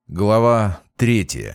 Глава 3.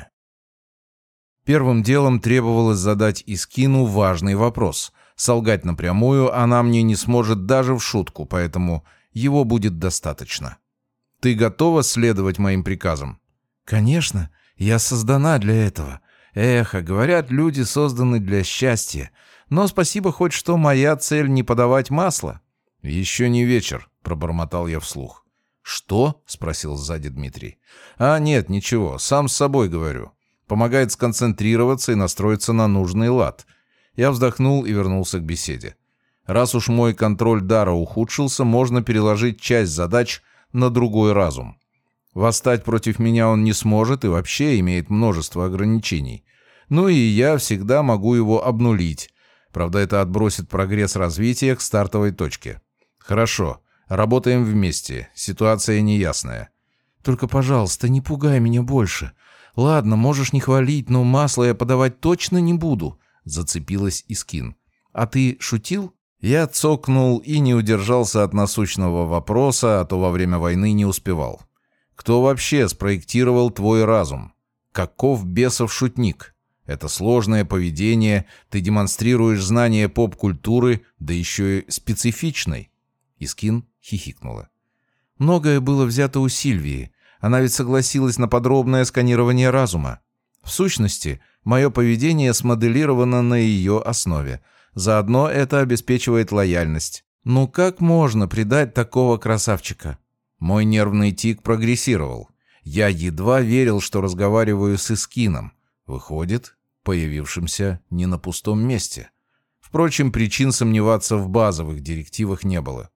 Первым делом требовалось задать Искину важный вопрос. Солгать напрямую она мне не сможет даже в шутку, поэтому его будет достаточно. «Ты готова следовать моим приказам?» «Конечно, я создана для этого. Эх, а говорят, люди созданы для счастья. Но спасибо хоть что моя цель не подавать масло». «Еще не вечер», — пробормотал я вслух. «Что?» — спросил сзади Дмитрий. Нет, ничего, сам с собой говорю. Помогает сконцентрироваться и настроиться на нужный лад». Я вздохнул и вернулся к беседе. Раз уж мой контроль дара ухудшился, можно переложить часть задач на другой разум. Восстать против меня он не сможет и вообще имеет множество ограничений. Ну и я всегда могу его обнулить. Правда, это отбросит прогресс развития к стартовой точке. Хорошо. Работаем вместе. Ситуация неясная. Только, пожалуйста, не пугай меня больше. Ладно, можешь не хвалить, но масло я подавать точно не буду. Зацепилась Искин. А ты шутил? Я цокнул и не удержался от насущного вопроса, а то во время войны не успевал. Кто вообще спроектировал твой разум? Каков бесов шутник? Это сложное поведение, ты демонстрируешь знание поп-культуры, да еще и специфичной. Искин хихикнула. Многое было взято у Сильвии. Она ведь согласилась на подробное сканирование разума. В сущности, мое поведение смоделировано на ее основе. Заодно это обеспечивает лояльность. Ну как можно предать такого красавчика? Мой нервный тик прогрессировал. Я едва верил, что разговариваю с Искином. Выходит, появившимся не на пустом месте. Впрочем, причин сомневаться в базовых директивах не было.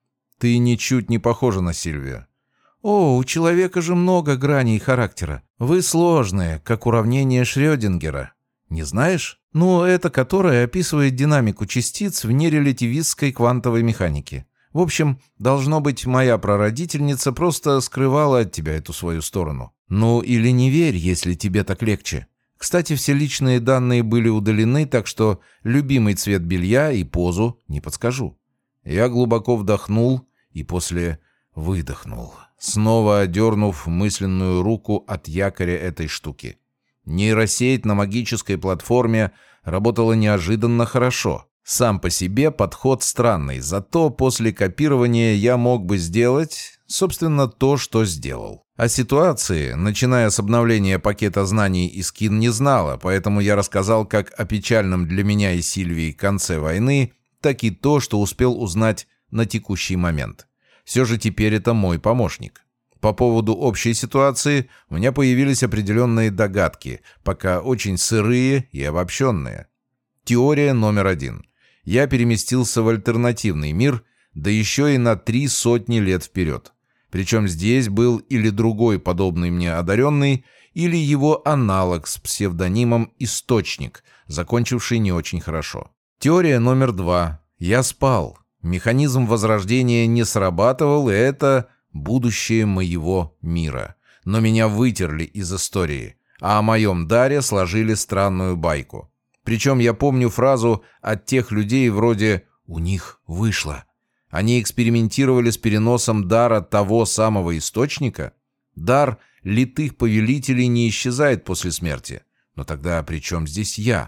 Ты ничуть не похожа на Сильвию. О, у человека же много граней характера. Вы сложные, как уравнение Шрёдингера. Не знаешь? Ну, это которое описывает динамику частиц в нерелятивистской квантовой механике. В общем, должно быть, моя прародительница просто скрывала от тебя эту свою сторону. Ну, или не верь, если тебе так легче. Кстати, все личные данные были удалены, так что любимый цвет белья и позу не подскажу. Я глубоко вдохнул и после выдохнул, снова одернув мысленную руку от якоря этой штуки. Нейросеть на магической платформе работала неожиданно хорошо. Сам по себе подход странный, зато после копирования я мог бы сделать, собственно, то, что сделал. О ситуации, начиная с обновления пакета знаний, Искин не знала, поэтому я рассказал как о печальном для меня и Сильвии конце войны, так и то, что успел узнать на текущий момент. Все же теперь это мой помощник. По поводу общей ситуации у меня появились определенные догадки, пока очень сырые и обобщенные. Теория номер 1. Я переместился в альтернативный мир, да еще и на 300 лет вперед. Причем здесь был или другой подобный мне одаренный, или его аналог с псевдонимом «Источник», закончивший не очень хорошо. Теория номер 2. Я спал. Механизм возрождения не срабатывал, и это будущее моего мира. Но меня вытерли из истории, а о моем даре сложили странную байку. Причем я помню фразу от тех людей вроде «у них вышло». Они экспериментировали с переносом дара того самого источника. Дар литых повелителей не исчезает после смерти. Но тогда при чем здесь я?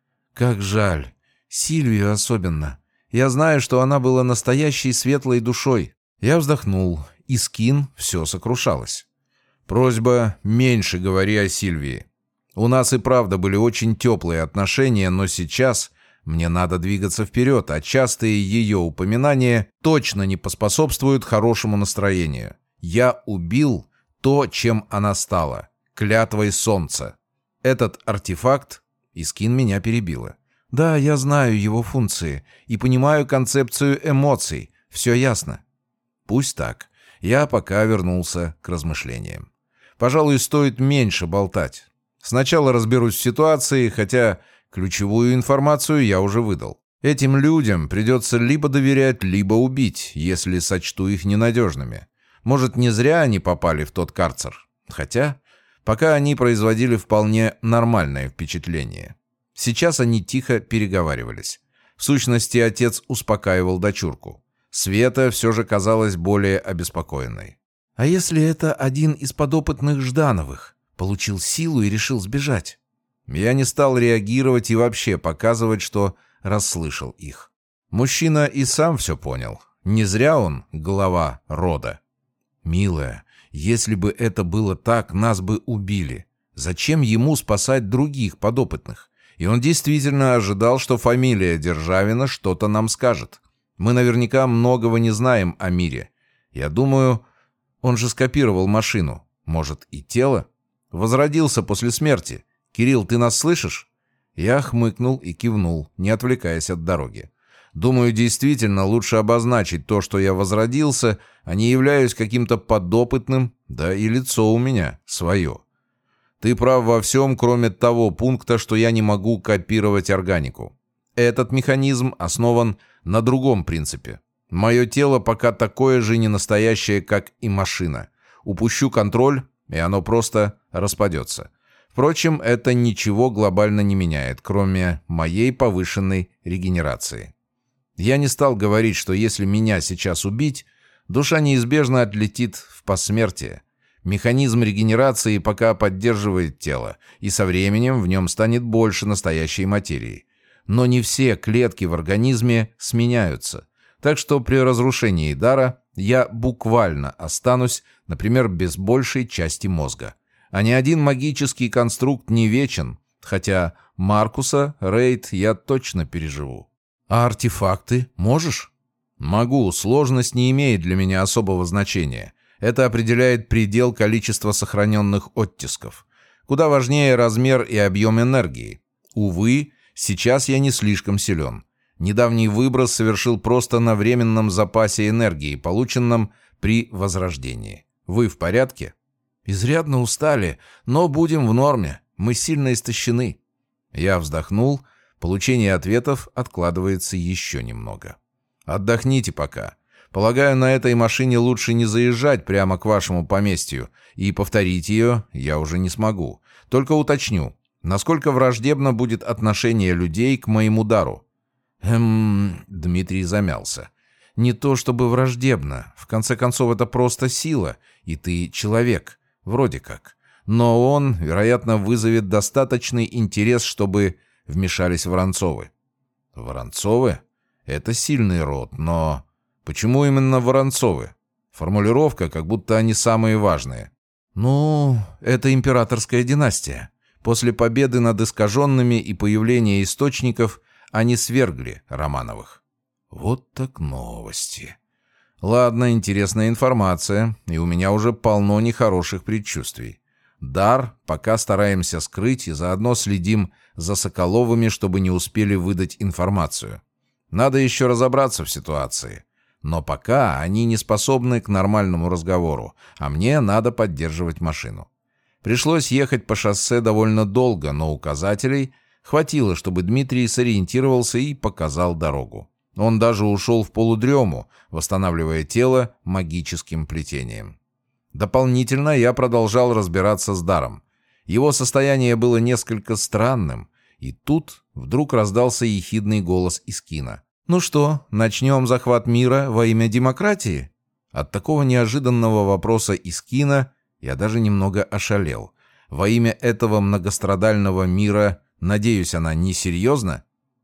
Как жаль. Сильвию особенно. Я знаю, что она была настоящей светлой душой. Я вздохнул. Искин все сокрушалась. Просьба меньше говори о Сильвии. У нас и правда были очень теплые отношения, но сейчас мне надо двигаться вперед, а частые ее упоминания точно не поспособствуют хорошему настроению. Я убил то, чем она стала. Клятвой солнца. Этот артефакт... Искин меня перебила. Да, я знаю его функции и понимаю концепцию эмоций. Все ясно. Пусть так. Я пока вернулся к размышлениям. Пожалуй, стоит меньше болтать. Сначала разберусь в ситуации, хотя ключевую информацию я уже выдал. Этим людям придется либо доверять, либо убить, если сочту их ненадежными. Может, не зря они попали в тот карцер. Хотя, пока они производили вполне нормальное впечатление. Сейчас они тихо переговаривались. В сущности, отец успокаивал дочурку. Света все же казалась более обеспокоенной. А если это один из подопытных Ждановых? Получил силу и решил сбежать? Я не стал реагировать и вообще показывать, что расслышал их. Мужчина и сам все понял. Не зря он глава рода. «Милая, если бы это было так, нас бы убили. Зачем ему спасать других подопытных? И он действительно ожидал, что фамилия Державина что-то нам скажет. Мы наверняка многого не знаем о мире. Я думаю, он же скопировал машину. Может, и тело? Возродился после смерти. Кирилл, ты нас слышишь?» Я хмыкнул и кивнул, не отвлекаясь от дороги. Думаю, действительно лучше обозначить то, что я возродился, а не являюсь каким-то подопытным, да и лицо у меня свое. Ты прав во всем, кроме того пункта, что я не могу копировать органику. Этот механизм основан на другом принципе. Мое тело пока такое же ненастоящее, как и машина. Упущу контроль, и оно просто распадется. Впрочем, это ничего глобально не меняет, кроме моей повышенной регенерации. Я не стал говорить, что если меня сейчас убить, душа неизбежно отлетит в посмертие. Механизм регенерации пока поддерживает тело, и со временем в нем станет больше настоящей материи. Но не все клетки в организме сменяются. Так что при разрушении дара я буквально останусь, например, без большей части мозга. А ни один магический конструкт не вечен, хотя Маркуса, рейд я точно переживу. А артефакты можешь? Могу, сложность не имеет для меня особого значения. Это определяет предел количества сохраненных оттисков. Куда важнее размер и объем энергии. Увы, сейчас я не слишком силен. Недавний выброс совершил просто на временном запасе энергии, полученном при возрождении. Вы в порядке? Изрядно устали, но будем в норме. Мы сильно истощены. Я вздохнул. Получение ответов откладывается еще немного. Отдохните пока. Полагаю, на этой машине лучше не заезжать прямо к вашему поместью, и повторить ее я уже не смогу. Только уточню, насколько враждебно будет отношение людей к моему дару. Дмитрий замялся. Не то чтобы враждебно. В конце концов, это просто сила, и ты человек. Вроде как. Но он, вероятно, вызовет достаточный интерес, чтобы вмешались Воронцовы. Воронцовы? Это сильный род, но... Почему именно Воронцовы? Формулировка, как будто они самые важные. Ну, это императорская династия. После победы над искаженными и появления источников они свергли Романовых. Вот так новости. Ладно, интересная информация, и у меня уже полно нехороших предчувствий. Дар пока стараемся скрыть и заодно следим за Соколовыми, чтобы не успели выдать информацию. Надо еще разобраться в ситуации. Но пока они не способны к нормальному разговору, а мне надо поддерживать машину. Пришлось ехать по шоссе довольно долго, но указателей хватило, чтобы Дмитрий сориентировался и показал дорогу. Он даже ушел в полудрему, восстанавливая тело магическим плетением. Дополнительно я продолжал разбираться с даром. Его состояние было несколько странным, и тут вдруг раздался ехидный голос Искина. «Ну что, начнем захват мира во имя демократии?» От такого неожиданного вопроса Искина я даже немного ошалел. Во имя этого многострадального мира, надеюсь, она не серьезна?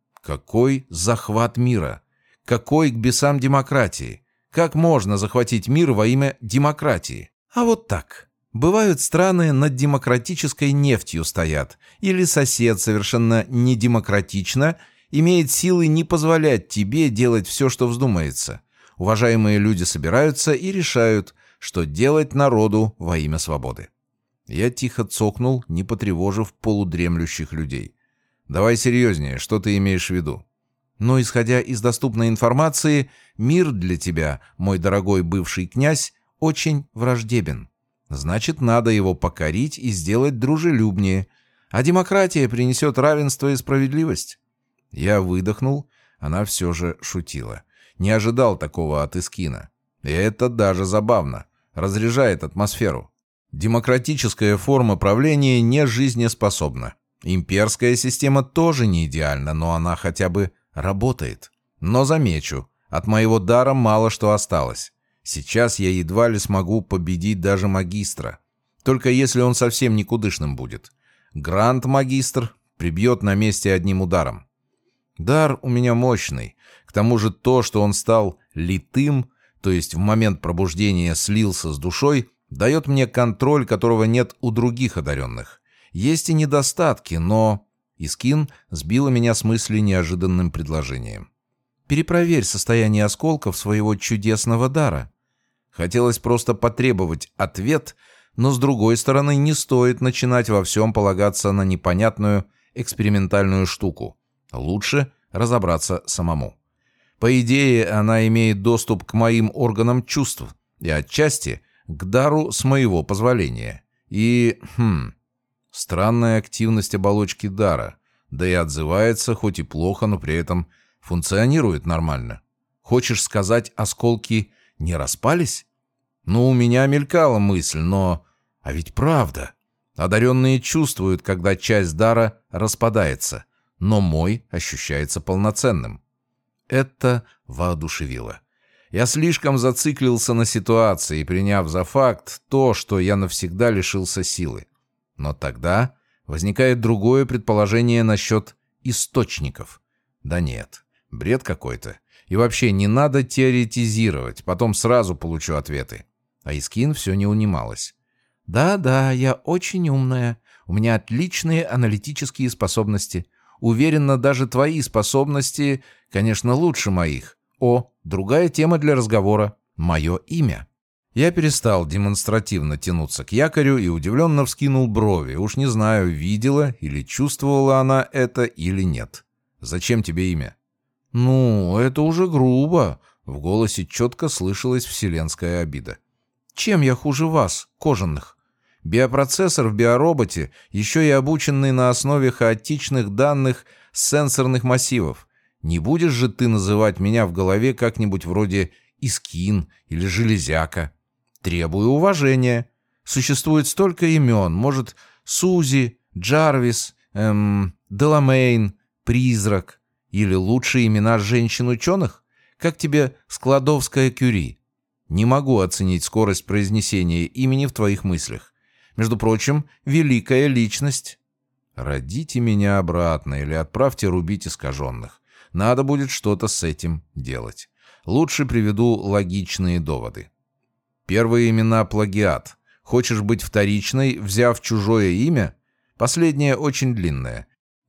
Какой захват мира? Какой к бесам демократии? Как можно захватить мир во имя демократии? А вот так. Бывают страны над демократической нефтью стоят, или сосед совершенно недемократично имеет силы не позволять тебе делать все, что вздумается. Уважаемые люди собираются и решают, что делать народу во имя свободы. Я тихо цокнул, не потревожив полудремлющих людей. Давай серьезнее, что ты имеешь в виду? Но, исходя из доступной информации, мир для тебя, мой дорогой бывший князь, очень враждебен. Значит, надо его покорить и сделать дружелюбнее. А демократия принесет равенство и справедливость. Я выдохнул, она все же шутила. Не ожидал такого от Искина. И это даже забавно. Разряжает атмосферу. Демократическая форма правления не жизнеспособна. Имперская система тоже не идеальна, но она хотя бы работает. Но замечу, от моего дара мало что осталось. Сейчас я едва ли смогу победить даже магистра. Только если он совсем никудышным будет. Гранд-магистр прибьет на месте одним ударом. Дар у меня мощный. К тому же то, что он стал литым, то есть в момент пробуждения слился с душой, дает мне контроль, которого нет у других одаренных. Есть и недостатки, но... Искин сбила меня с мысли неожиданным предложением. «Перепроверь состояние осколков своего чудесного дара». Хотелось просто потребовать ответ, но с другой стороны не стоит начинать во всем полагаться на непонятную экспериментальную штуку. Лучше разобраться самому. По идее, она имеет доступ к моим органам чувств и отчасти к дару с моего позволения. И, странная активность оболочки дара, да и отзывается, хоть и плохо, но при этом функционирует нормально. Хочешь сказать, осколки не распались? Ну, у меня мелькала мысль, но... А ведь правда. Одаренные чувствуют, когда часть дара распадается, но мой ощущается полноценным. Это воодушевило. Я слишком зациклился на ситуации, приняв за факт то, что я навсегда лишился силы. Но тогда возникает другое предположение насчет источников. Да нет, бред какой-то. И вообще не надо теоретизировать, потом сразу получу ответы. А Искин все не унималась. «Да-да, я очень умная. У меня отличные аналитические способности. Уверена, даже твои способности, конечно, лучше моих. О, другая тема для разговора. Мое имя». Я перестал демонстративно тянуться к якорю и удивленно вскинул брови. Уж не знаю, видела или чувствовала она это или нет. «Зачем тебе имя?» «Ну, это уже грубо». В голосе четко слышалась вселенская обида. «Чем я хуже вас, кожаных? Биопроцессор в биороботе, еще и обученный на основе хаотичных данных с сенсорных массивов. Не будешь же ты называть меня в голове как-нибудь вроде Искин или Железяка? Требую уважения. Существует столько имен. Может, Сузи, Джарвис, Деламейн, Призрак. Или лучшие имена женщин-ученых? Как тебе Складовская Кюри? Не могу оценить скорость произнесения имени в твоих мыслях. Между прочим, великая личность. Родите меня обратно или отправьте рубить искаженных. Надо будет что-то с этим делать. Лучше приведу логичные доводы. Первые имена — плагиат. Хочешь быть вторичной, взяв чужое имя? Последнее очень длинное.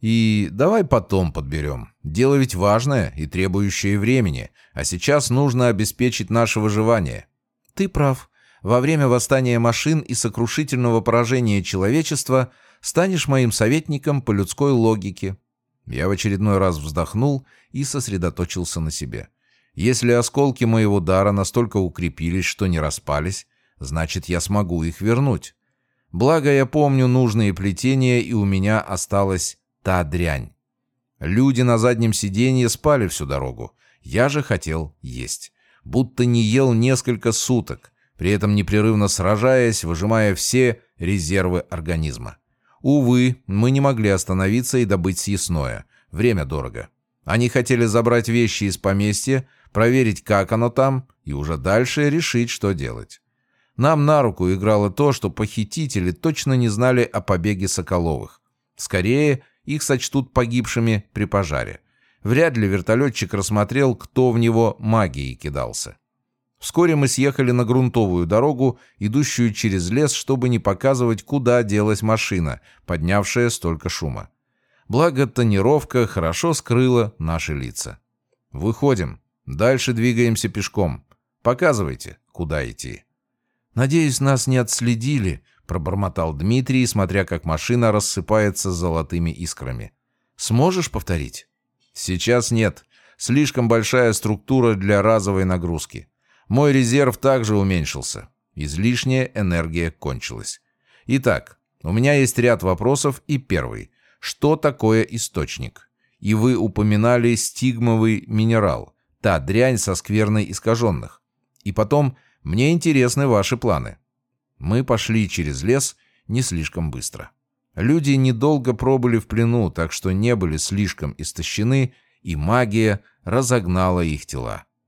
И давай потом подберем. Дело ведь важное и требующее времени, а сейчас нужно обеспечить наше выживание. Ты прав. Во время восстания машин и сокрушительного поражения человечества станешь моим советником по людской логике. Я в очередной раз вздохнул и сосредоточился на себе. Если осколки моего дара настолько укрепились, что не распались, значит, я смогу их вернуть. Благо, я помню нужные плетения, и у меня осталась та дрянь. Люди на заднем сиденье спали всю дорогу. Я же хотел есть. Будто не ел несколько суток, при этом непрерывно сражаясь, выжимая все резервы организма. Увы, мы не могли остановиться и добыть съестное. Время дорого. Они хотели забрать вещи из поместья, проверить, как оно там, и уже дальше решить, что делать. Нам на руку играло то, что похитители точно не знали о побеге Соколовых. Скорее, их сочтут погибшими при пожаре. Вряд ли вертолетчик рассмотрел, кто в него магией кидался. Вскоре мы съехали на грунтовую дорогу, идущую через лес, чтобы не показывать, куда делась машина, поднявшая столько шума. Благо, тонировка хорошо скрыла наши лица. Выходим. Дальше двигаемся пешком. Показывайте, куда идти. «Надеюсь, нас не отследили», — пробормотал Дмитрий, смотря как машина рассыпается золотыми искрами. «Сможешь повторить?» «Сейчас нет. Слишком большая структура для разовой нагрузки. Мой резерв также уменьшился. Излишняя энергия кончилась. Итак, у меня есть ряд вопросов, и первый. Что такое источник? И вы упоминали стигмовый минерал, та дрянь со скверной искаженных. И потом, мне интересны ваши планы». Мы пошли через лес не слишком быстро. Люди недолго пробыли в плену, так что не были слишком истощены, и магия разогнала их тела.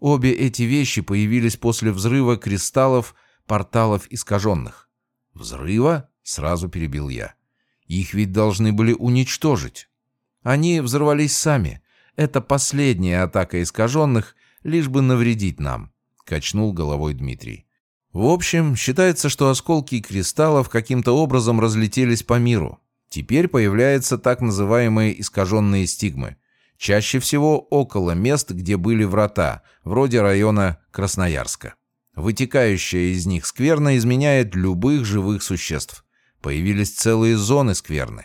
Обе эти вещи появились после взрыва кристаллов порталов искаженных. «Взрыва?» — сразу перебил я. «Их ведь должны были уничтожить». «Они взорвались сами. Это последняя атака искаженных, лишь бы навредить нам», — качнул головой Дмитрий. «В общем, считается, что осколки кристаллов каким-то образом разлетелись по миру. Теперь появляются так называемые искаженные стигмы. Чаще всего около мест, где были врата, вроде района Красноярска. Вытекающая из них скверна изменяет любых живых существ. Появились целые зоны скверны.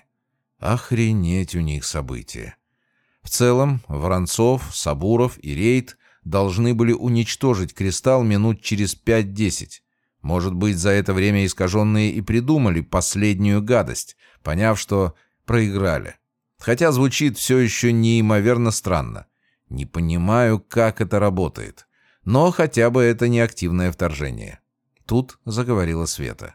Охренеть у них события. В целом, Воронцов, Сабуров и Рейд должны были уничтожить кристалл минут через 5-10. Может быть, за это время искаженные и придумали последнюю гадость, поняв, что проиграли. Хотя звучит все еще неимоверно странно. Не понимаю, как это работает. Но хотя бы это не активное вторжение. Тут заговорила Света.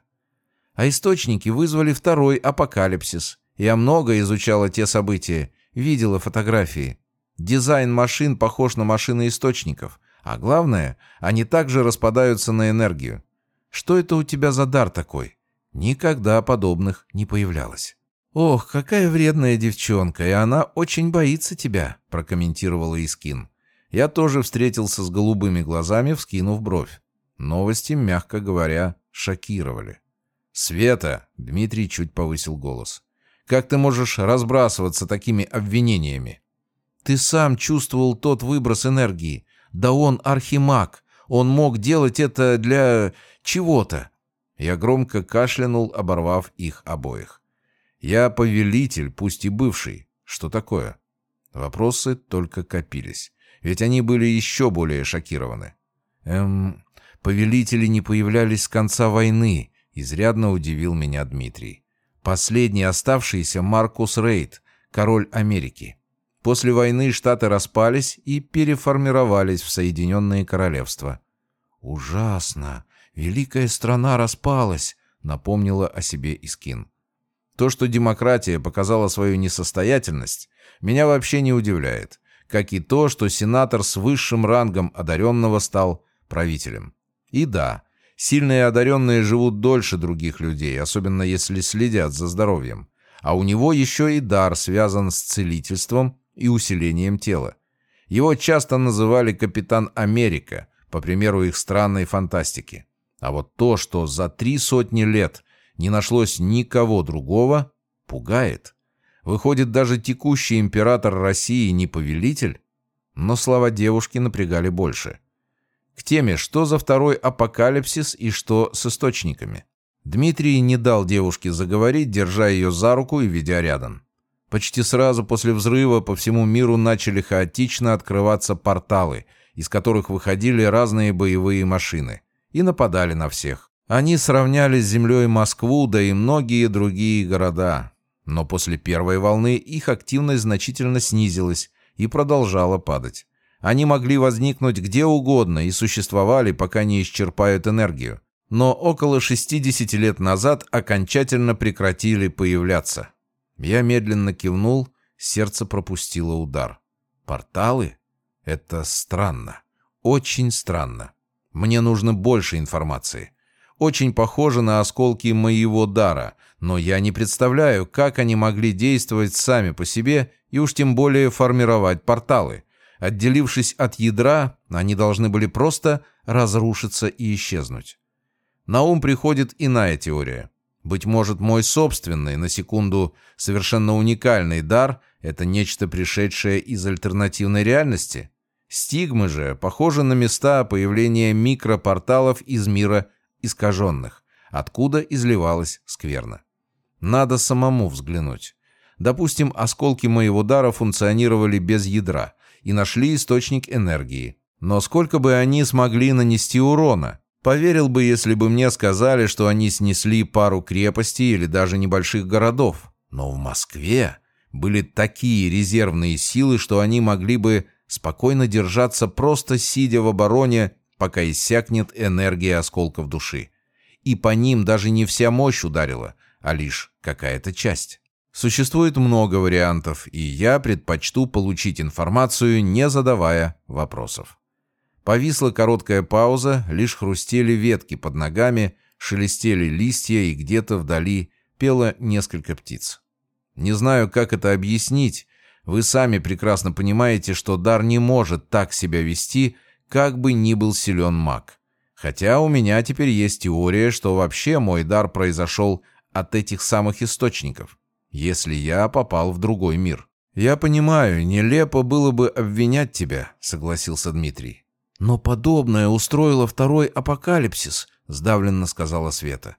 А источники вызвали второй апокалипсис. Я много изучала те события, видела фотографии. Дизайн машин похож на машины источников. А главное, они также распадаются на энергию. Что это у тебя за дар такой? Никогда подобных не появлялось. «Ох, какая вредная девчонка, и она очень боится тебя», — прокомментировала Искин. Я тоже встретился с голубыми глазами, вскинув бровь. Новости, мягко говоря, шокировали. «Света!» — Дмитрий чуть повысил голос. «Как ты можешь разбрасываться такими обвинениями?» «Ты сам чувствовал тот выброс энергии. Да он архимаг. Он мог делать это для чего-то». Я громко кашлянул, оборвав их обоих. «Я повелитель, пусть и бывший. Что такое?» Вопросы только копились. Ведь они были еще более шокированы. Повелители не появлялись с конца войны», — изрядно удивил меня Дмитрий. «Последний оставшийся Маркус Рейд, король Америки. После войны штаты распались и переформировались в Соединенные Королевства». «Ужасно! Великая страна распалась», — напомнила о себе Искин. То, что демократия показала свою несостоятельность, меня вообще не удивляет, как и то, что сенатор с высшим рангом одаренного стал правителем. И да, сильные одаренные живут дольше других людей, особенно если следят за здоровьем. А у него еще и дар связан с целительством и усилением тела. Его часто называли «Капитан Америка», по примеру их странной фантастики. А вот то, что за 300 лет не нашлось никого другого, пугает. Выходит, даже текущий император России не повелитель? Но слова девушки напрягали больше. К теме, что за второй апокалипсис и что с источниками. Дмитрий не дал девушке заговорить, держа ее за руку и ведя рядом. Почти сразу после взрыва по всему миру начали хаотично открываться порталы, из которых выходили разные боевые машины, и нападали на всех. Они сравняли с землей Москву, да и многие другие города. Но после первой волны их активность значительно снизилась и продолжала падать. Они могли возникнуть где угодно и существовали, пока не исчерпают энергию. Но около 60 лет назад окончательно прекратили появляться. Я медленно кивнул, сердце пропустило удар. Порталы? Это странно. Очень странно. Мне нужно больше информации. Очень похоже на осколки моего дара, но я не представляю, как они могли действовать сами по себе и уж тем более формировать порталы. Отделившись от ядра, они должны были просто разрушиться и исчезнуть. На ум приходит иная теория. Быть может, мой собственный, на секунду, совершенно уникальный дар — это нечто, пришедшее из альтернативной реальности? Стигмы же похожи на места появления микропорталов из мира искаженных, откуда изливалась скверна. Надо самому взглянуть. Допустим, осколки моего дара функционировали без ядра и нашли источник энергии. Но сколько бы они смогли нанести урона? Поверил бы, если бы мне сказали, что они снесли пару крепостей или даже небольших городов. Но в Москве были такие резервные силы, что они могли бы спокойно держаться, просто сидя в обороне, пока иссякнет энергия осколков души. И по ним даже не вся мощь ударила, а лишь какая-то часть. Существует много вариантов, и я предпочту получить информацию, не задавая вопросов. Повисла короткая пауза, лишь хрустели ветки под ногами, шелестели листья, и где-то вдали пело несколько птиц. Не знаю, как это объяснить. Вы сами прекрасно понимаете, что дар не может так себя вести, как бы ни был силен маг. Хотя у меня теперь есть теория, что вообще мой дар произошел от этих самых источников, если я попал в другой мир. «Я понимаю, нелепо было бы обвинять тебя», — согласился Дмитрий. «Но подобное устроило второй апокалипсис», — сдавленно сказала Света.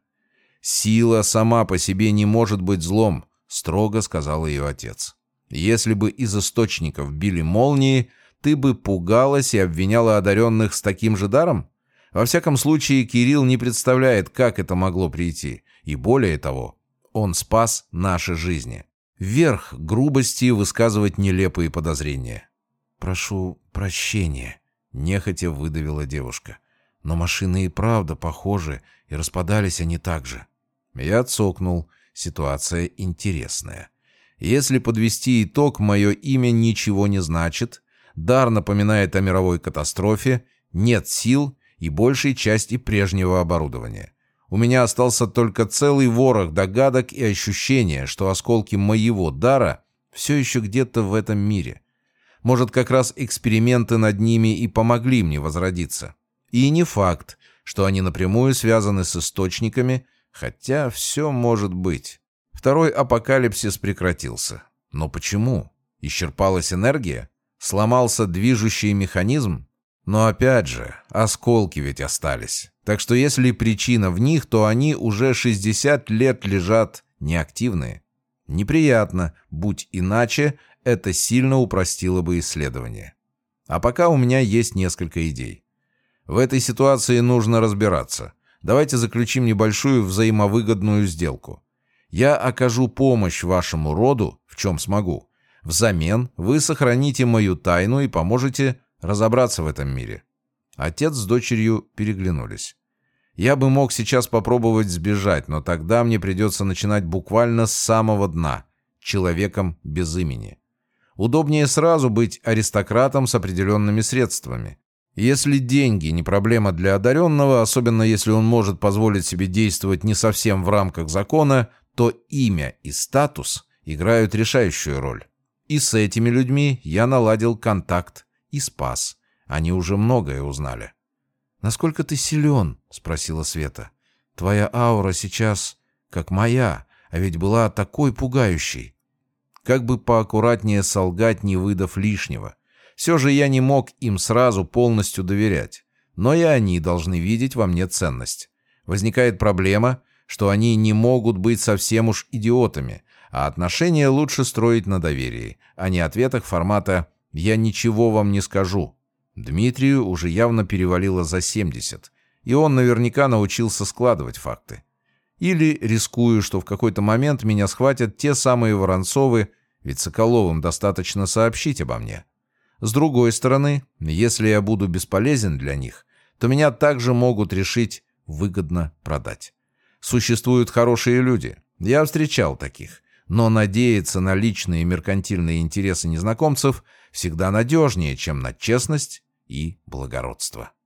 «Сила сама по себе не может быть злом», — строго сказал ее отец. «Если бы из источников били молнии, ты бы пугалась и обвиняла одаренных с таким же даром? Во всяком случае, Кирилл не представляет, как это могло прийти. И более того, он спас наши жизни. Верх грубости высказывать нелепые подозрения». «Прошу прощения», — нехотя выдавила девушка. «Но машины и правда похожи, и распадались они так же». Я цокнул. Ситуация интересная. Если подвести итог, мое имя ничего не значит, дар напоминает о мировой катастрофе, нет сил и большей части прежнего оборудования. У меня остался только целый ворох догадок и ощущения, что осколки моего дара все еще где-то в этом мире. Может, как раз эксперименты над ними и помогли мне возродиться. И не факт, что они напрямую связаны с источниками, хотя все может быть. Второй апокалипсис прекратился. Но почему? Исчерпалась энергия? Сломался движущий механизм? Но опять же, осколки ведь остались. Так что если причина в них, то они уже 60 лет лежат неактивные. Неприятно, будь иначе, это сильно упростило бы исследование. А пока у меня есть несколько идей. В этой ситуации нужно разбираться. Давайте заключим небольшую взаимовыгодную сделку. Я окажу помощь вашему роду, в чем смогу. Взамен вы сохраните мою тайну и поможете разобраться в этом мире». Отец с дочерью переглянулись. Я бы мог сейчас попробовать сбежать, но тогда мне придется начинать буквально с самого дна, человеком без имени. Удобнее сразу быть аристократом с определенными средствами. Если деньги не проблема для одаренного, особенно если он может позволить себе действовать не совсем в рамках закона, то имя и статус играют решающую роль. И с этими людьми я наладил контакт и спас. Они уже многое узнали. «Насколько ты силен?» — спросила Света. «Твоя аура сейчас как моя, а ведь была такой пугающей». Как бы поаккуратнее солгать, не выдав лишнего. Все же я не мог им сразу полностью доверять. Но и они должны видеть во мне ценность. Возникает проблема, что они не могут быть совсем уж идиотами, а отношения лучше строить на доверии, а не ответах формата «я ничего вам не скажу». Дмитрию уже явно перевалило за 70, и он наверняка научился складывать факты. Или рискую, что в какой-то момент меня схватят те самые Воронцовы, ведь Соколовым достаточно сообщить обо мне. С другой стороны, если я буду бесполезен для них, то меня также могут решить выгодно продать. Существуют хорошие люди, я встречал таких, но надеяться на личные меркантильные интересы незнакомцев всегда надежнее, чем на честность и благородство.